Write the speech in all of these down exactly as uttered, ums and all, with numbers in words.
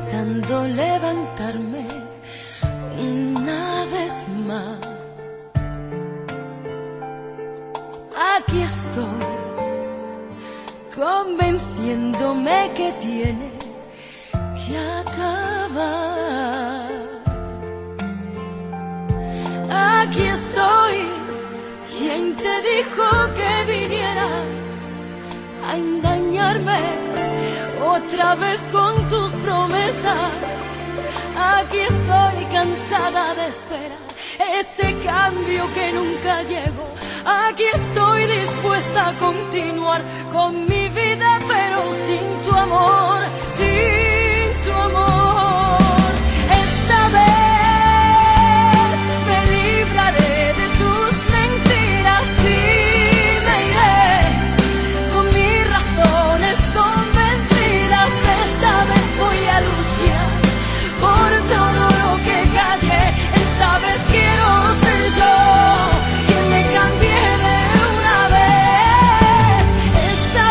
intentando levantarme una vez más. Aquí estoy, convenciéndome que tiene que acabar. Aquí estoy, ¿quién te dijo que vinieras a engañarme otra vez con tus promesas? Aquí estoy cansada de esperar ese cambio que nunca llegó. Aquí estoy dispuesta a continuar con mi vida, pero sin tu amor, sin tu amor. Esta vez me libraré de tus mentiras y me iré con mis razones convencidas. Esta vez voy a luchar por todo lo que callé. Esta vez quiero ser yo quien me cambie de una vez. Esta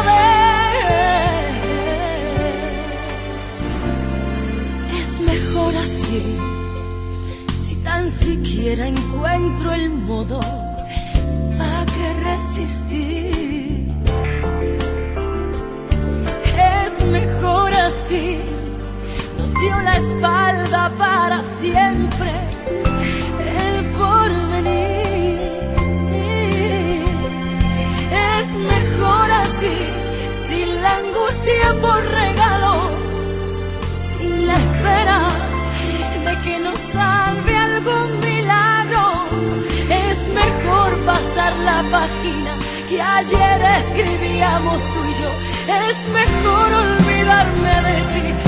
vez es mejor así. Si tan siquiera encuentro el modo para que resistir, es mejor así. Nos dio la espalda para siempre el porvenir. Es mejor así, sin la angustia por regalo, sin la espera de que nos salve algún milagro. Es mejor pasar la página que ayer escribíamos tú y yo. Es mejor olvidarme de ti